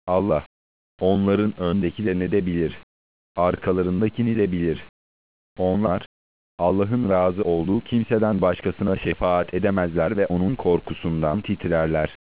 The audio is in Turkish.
Allah, onların öndekilerini de bilir, arkalarındakini de bilir. Onlar, Allah'ın razı olduğu kimseden başkasına şefaat edemezler ve onun korkusundan titrerler.